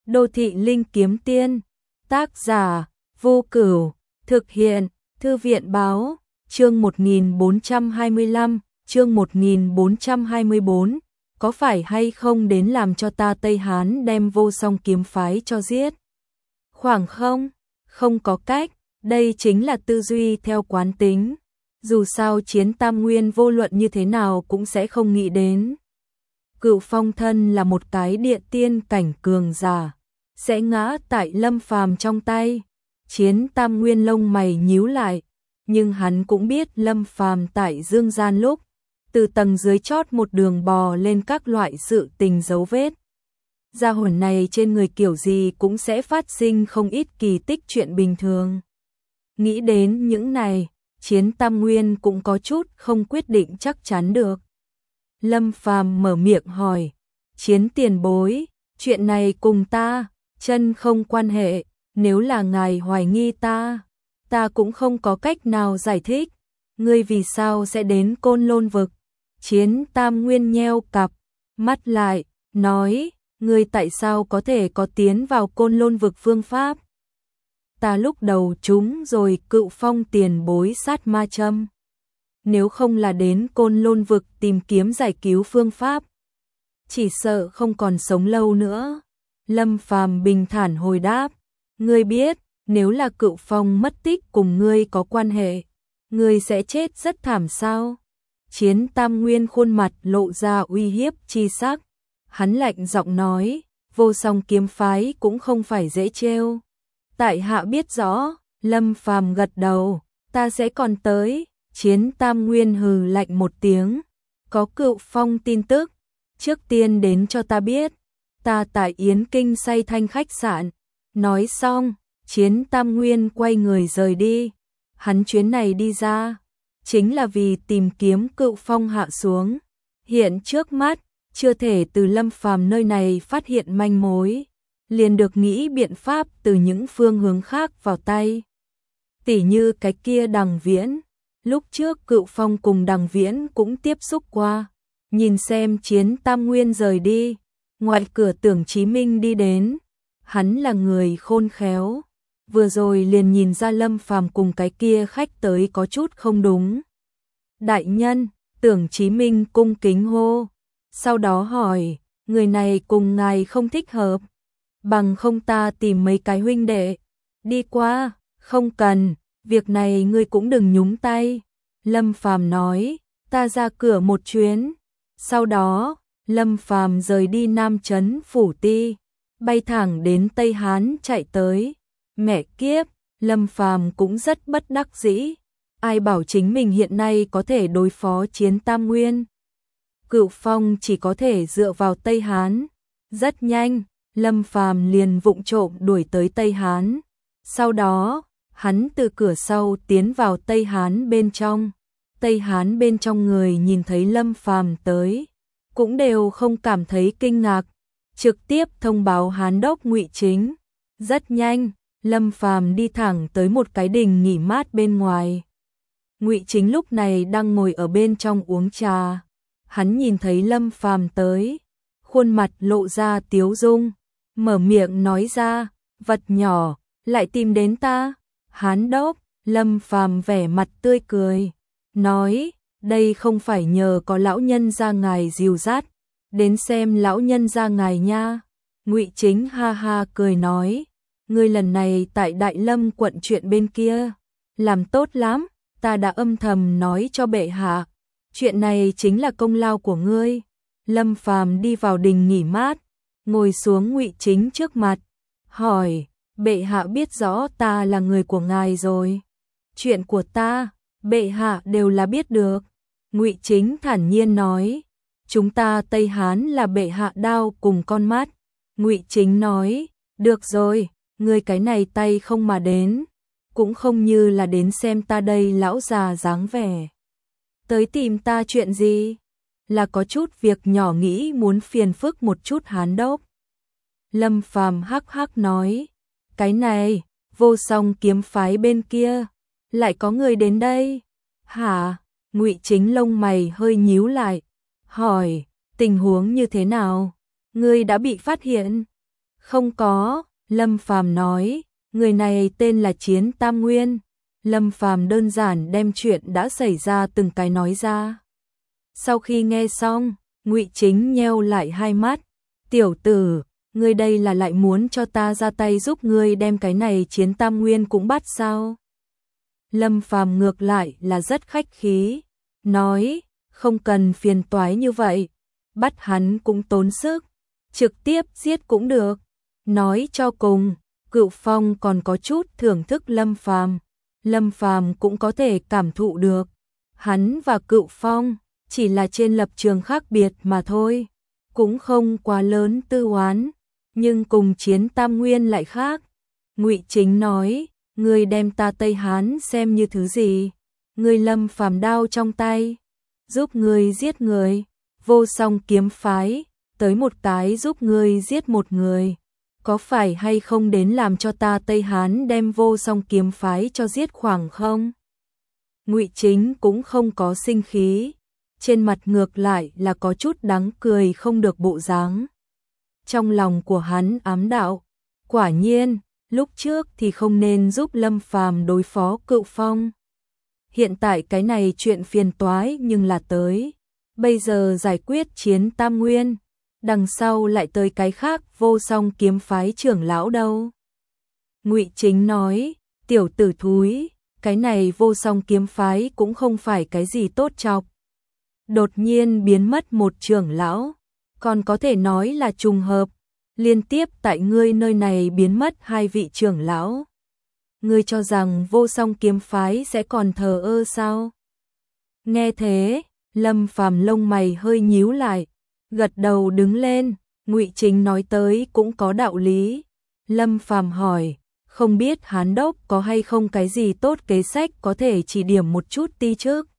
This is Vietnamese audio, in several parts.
Đô thị linh kiếm tiên, tác giả, Vô Cửu, thực hiện, Thư viện báo, chương 1425, chương 1424, có phải hay không đến làm cho ta Tây Hán đem Vô Song kiếm phái cho giết? Khoảng không có cách, đây chính là tư duy theo quán tính. Dù sao Chiến Tam Nguyên vô luận như thế nào cũng sẽ không nghĩ đến. Cựu Phong thân là một cái địa tiên cảnh cường giả, sẽ ngã tại Lâm Phàm trong tay. Chiến Tam Nguyên lông mày nhíu lại, nhưng hắn cũng biết Lâm Phàm tại dương gian lúc, từ tầng dưới chót một đường bò lên các loại sự tình dấu vết. Gia hồn này trên người kiểu gì cũng sẽ phát sinh không ít kỳ tích chuyện bình thường. Nghĩ đến những này, Chiến Tam Nguyên cũng có chút không quyết định chắc chắn được. Lâm Phàm mở miệng hỏi, Chiến tiền bối, chuyện này cùng ta, chân không quan hệ, nếu là ngài hoài nghi ta cũng không có cách nào giải thích, ngươi vì sao sẽ đến Côn Lôn vực? Chiến Tam Nguyên nheo cặp, mắt lại, nói, ngươi tại sao có thể có tiến vào Côn Lôn vực phương pháp? Ta lúc đầu trúng rồi Cựu Phong tiền bối sát ma châm. Nếu không là đến Côn Lôn vực tìm kiếm giải cứu phương pháp, chỉ sợ không còn sống lâu nữa. Lâm Phàm bình thản hồi đáp, ngươi biết, nếu là Cựu Phong mất tích cùng ngươi có quan hệ, ngươi sẽ chết rất thảm sao? Chiến Tam Nguyên khuôn mặt lộ ra uy hiếp chi sắc, hắn lạnh giọng nói, Vô Song kiếm phái cũng không phải dễ trêu. Tại hạ biết rõ. Lâm Phàm gật đầu, ta sẽ còn tới. Chiến Tam Nguyên hừ lạnh một tiếng, có Cựu Phong tin tức, trước tiên đến cho ta biết, ta tại Yến Kinh Say Thanh khách sạn. Nói xong, Chiến Tam Nguyên quay người rời đi. Hắn chuyến này đi ra, chính là vì tìm kiếm Cựu Phong hạ xuống. Hiện trước mắt, chưa thể từ Lâm Phàm nơi này phát hiện manh mối, liền được nghĩ biện pháp từ những phương hướng khác vào tay. Tỉ như cái kia Đằng Viễn, lúc trước Cựu Phong cùng Đằng Viễn cũng tiếp xúc qua. Nhìn xem Chiến Tam Nguyên rời đi, ngoài cửa Tưởng Chí Minh đi đến, hắn là người khôn khéo, vừa rồi liền nhìn ra Lâm Phàm cùng cái kia khách tới có chút không đúng. Đại nhân, Tưởng Chí Minh cung kính hô, sau đó hỏi, người này cùng ngài không thích hợp, bằng không ta tìm mấy cái huynh đệ đi qua. Không cần, việc này ngươi cũng đừng nhúng tay. Lâm Phàm nói, ta ra cửa một chuyến. Sau đó, Lâm Phàm rời đi Nam Trấn Phủ Ti, bay thẳng đến Tây Hán chạy tới. Mẹ kiếp, Lâm Phàm cũng rất bất đắc dĩ. Ai bảo chính mình hiện nay có thể đối phó Chiến Tam Nguyên. Cựu Phong chỉ có thể dựa vào Tây Hán. Rất nhanh, Lâm Phàm liền vụng trộm đuổi tới Tây Hán. Sau đó, hắn từ cửa sau tiến vào Tây Hán bên trong. Tây Hán bên trong người nhìn thấy Lâm Phàm tới, cũng đều không cảm thấy kinh ngạc, trực tiếp thông báo Hán đốc Ngụy Chính. Rất nhanh, Lâm Phàm đi thẳng tới một cái đình nghỉ mát bên ngoài. Ngụy Chính lúc này đang ngồi ở bên trong uống trà. Hắn nhìn thấy Lâm Phàm tới, khuôn mặt lộ ra tiếu dung, mở miệng nói ra, vật nhỏ, lại tìm đến ta. Hán đốc, Lâm Phàm vẻ mặt tươi cười, nói, đây không phải nhờ có lão nhân gia ngài dìu dắt, đến xem lão nhân gia ngài nha. Ngụy Chính ha ha cười nói, ngươi lần này tại Đại Lâm quận chuyện bên kia, làm tốt lắm, ta đã âm thầm nói cho bệ hạ, chuyện này chính là công lao của ngươi. Lâm Phàm đi vào đình nghỉ mát, ngồi xuống Ngụy Chính trước mặt, hỏi, bệ hạ biết rõ ta là người của ngài rồi. Chuyện của ta, bệ hạ đều là biết được. Ngụy Chính thản nhiên nói, chúng ta Tây Hán là bệ hạ đao cùng con mắt. Ngụy Chính nói, được rồi, ngươi cái này tay không mà đến, cũng không như là đến xem ta đây lão già dáng vẻ. Tới tìm ta chuyện gì? Là có chút việc nhỏ nghĩ muốn phiền phức một chút Hán đốc. Lâm Phàm hắc hắc nói, cái này, Vô Song kiếm phái bên kia, lại có người đến đây. Hả? Ngụy Chính lông mày hơi nhíu lại, hỏi, tình huống như thế nào? Ngươi đã bị phát hiện? Không có, Lâm Phàm nói, người này tên là Chiến Tam Nguyên. Lâm Phàm đơn giản đem chuyện đã xảy ra từng cái nói ra. Sau khi nghe xong, Ngụy Chính nheo lại hai mắt, "Tiểu tử, ngươi đây là lại muốn cho ta ra tay giúp ngươi đem cái này Chiến Tam Nguyên cũng bắt sao?" Lâm Phàm ngược lại là rất khách khí, nói, "Không cần phiền toái như vậy, bắt hắn cũng tốn sức, trực tiếp giết cũng được." Nói cho cùng, Cựu Phong còn có chút thưởng thức Lâm Phàm. Lâm Phàm cũng có thể cảm thụ được, hắn và Cựu Phong chỉ là trên lập trường khác biệt mà thôi, cũng không quá lớn tư oán, nhưng cùng Chiến Tam Nguyên lại khác. Ngụy Chính nói, "Ngươi đem ta Tây Hán xem như thứ gì? Ngươi Lâm Phàm đao trong tay, giúp ngươi giết người, Vô Song kiếm phái, tới một cái giúp ngươi giết một người. Có phải hay không đến làm cho ta Tây Hán đem Vô Song kiếm phái cho giết khoảng không?" Ngụy Chính cũng không có sinh khí, trên mặt ngược lại là có chút đáng cười không được bộ dáng. Trong lòng của hắn ám đạo, quả nhiên, lúc trước thì không nên giúp Lâm Phàm đối phó Cựu Phong. Hiện tại cái này chuyện phiền toái nhưng là tới, bây giờ giải quyết Chiến Tam Nguyên, đằng sau lại tới cái khác Vô Song kiếm phái trưởng lão đâu. Ngụy Chính nói, "Tiểu tử thúi, cái này Vô Song kiếm phái cũng không phải cái gì tốt chọc. Đột nhiên biến mất một trưởng lão, còn có thể nói là trùng hợp, liên tiếp tại ngươi nơi này biến mất hai vị trưởng lão. Ngươi cho rằng Vô Song kiếm phái sẽ còn thờ ơ sao?" Nghe thế, Lâm Phàm lông mày hơi nhíu lại, gật đầu đứng lên, Ngụy Chính nói tới cũng có đạo lý. Lâm Phàm hỏi, "Không biết Hán đốc có hay không cái gì tốt kế sách có thể chỉ điểm một chút ti trước?"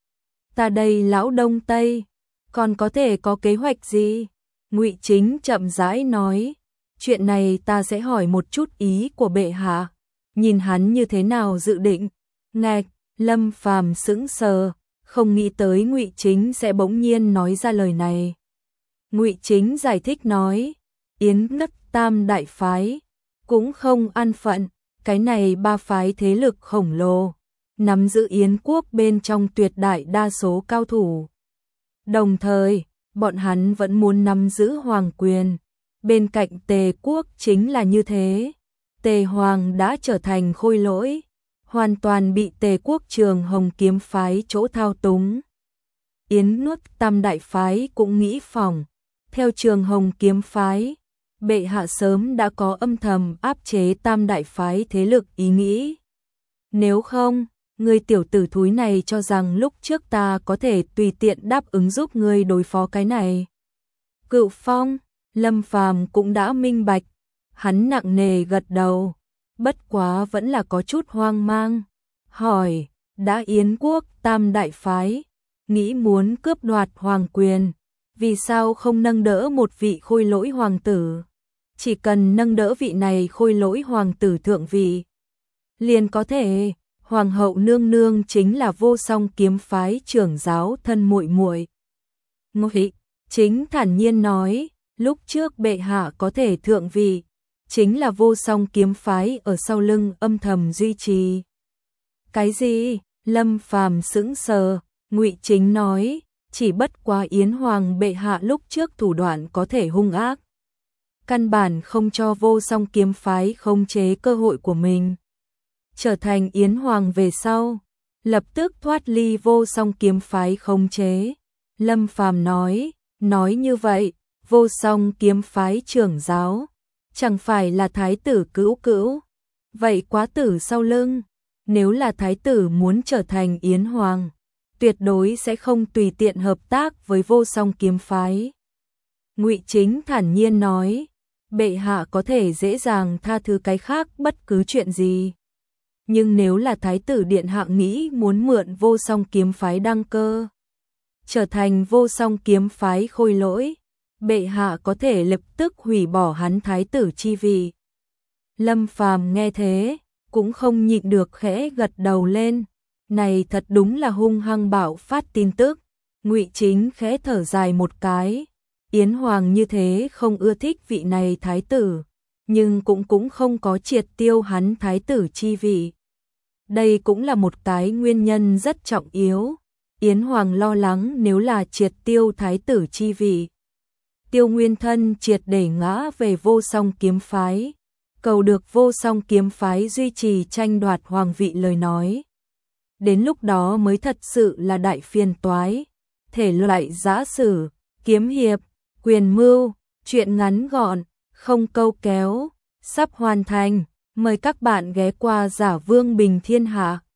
"Ta đây lão Đông Tây, còn có thể có kế hoạch gì?" Ngụy Chính chậm rãi nói, "Chuyện này ta sẽ hỏi một chút ý của bệ hạ, nhìn hắn như thế nào dự định." Ngạch, Lâm Phàm sững sờ, không nghĩ tới Ngụy Chính sẽ bỗng nhiên nói ra lời này. Ngụy Chính giải thích nói, Yến Ngất Tam đại phái cũng không an phận, cái này ba phái thế lực khổng lồ, nắm giữ Yến quốc bên trong tuyệt đại đa số cao thủ. Đồng thời, bọn hắn vẫn muốn nắm giữ hoàng quyền. Bên cạnh Tề quốc chính là như thế. Tề hoàng đã trở thành khôi lỗi, hoàn toàn bị Tề quốc Trường Hồng kiếm phái chỗ thao túng. Yến nước Tam đại phái cũng nghĩ phòng, theo Trường Hồng kiếm phái, bệ hạ sớm đã có âm thầm áp chế Tam đại phái thế lực ý nghĩ. Nếu không, ngươi tiểu tử thúi này cho rằng lúc trước ta có thể tùy tiện đáp ứng giúp ngươi đối phó cái này. Cựu Phong, Lâm Phàm cũng đã minh bạch, hắn nặng nề gật đầu, bất quá vẫn là có chút hoang mang, hỏi, đã Yến quốc Tam đại phái, nghĩ muốn cướp đoạt hoàng quyền, vì sao không nâng đỡ một vị khôi lỗi hoàng tử? Chỉ cần nâng đỡ vị này khôi lỗi hoàng tử thượng vị, liền có thể. Hoàng hậu nương nương chính là Vô Song kiếm phái trưởng giáo thân muội muội. Ngụy Chính thản nhiên nói, lúc trước bệ hạ có thể thượng vị, chính là Vô Song kiếm phái ở sau lưng âm thầm duy trì. Cái gì? Lâm Phàm sững sờ, Ngụy Chính nói, chỉ bất quá Yến hoàng bệ hạ lúc trước thủ đoạn có thể hung ác, căn bản không cho Vô Song kiếm phái khống chế cơ hội của mình. Trở thành Yến hoàng về sau, lập tức thoát ly Vô Song kiếm phái khống chế. Lâm Phàm nói như vậy, Vô Song kiếm phái trưởng giáo, chẳng phải là thái tử cữu cữu, vậy quá tử sau lưng, nếu là thái tử muốn trở thành Yến hoàng, tuyệt đối sẽ không tùy tiện hợp tác với Vô Song kiếm phái. Ngụy Chính thản nhiên nói, bệ hạ có thể dễ dàng tha thứ cái khác bất cứ chuyện gì. Nhưng nếu là thái tử điện hạ nghĩ muốn mượn Vô Song kiếm phái đăng cơ, trở thành Vô Song kiếm phái khôi lỗi, bệ hạ có thể lập tức hủy bỏ hắn thái tử chi vị. Lâm Phàm nghe thế, cũng không nhịn được khẽ gật đầu lên, này thật đúng là hung hăng bạo phát tin tức. Ngụy Chính khẽ thở dài một cái, Yến hoàng như thế không ưa thích vị này thái tử, nhưng cũng không có triệt tiêu hắn thái tử chi vị. Đây cũng là một cái nguyên nhân rất trọng yếu. Yến Hoàng lo lắng nếu là triệt tiêu thái tử chi vị, Tiêu Nguyên Thân triệt để ngã về Vô Song kiếm phái, cầu được Vô Song kiếm phái duy trì tranh đoạt hoàng vị lời nói. Đến lúc đó mới thật sự là đại phiền toái. Thể loại giã sử, kiếm hiệp, quyền mưu, truyện ngắn gọn, không câu kéo, sắp hoàn thành. Mời các bạn ghé qua Giả Vương Bình Thiên Hạ.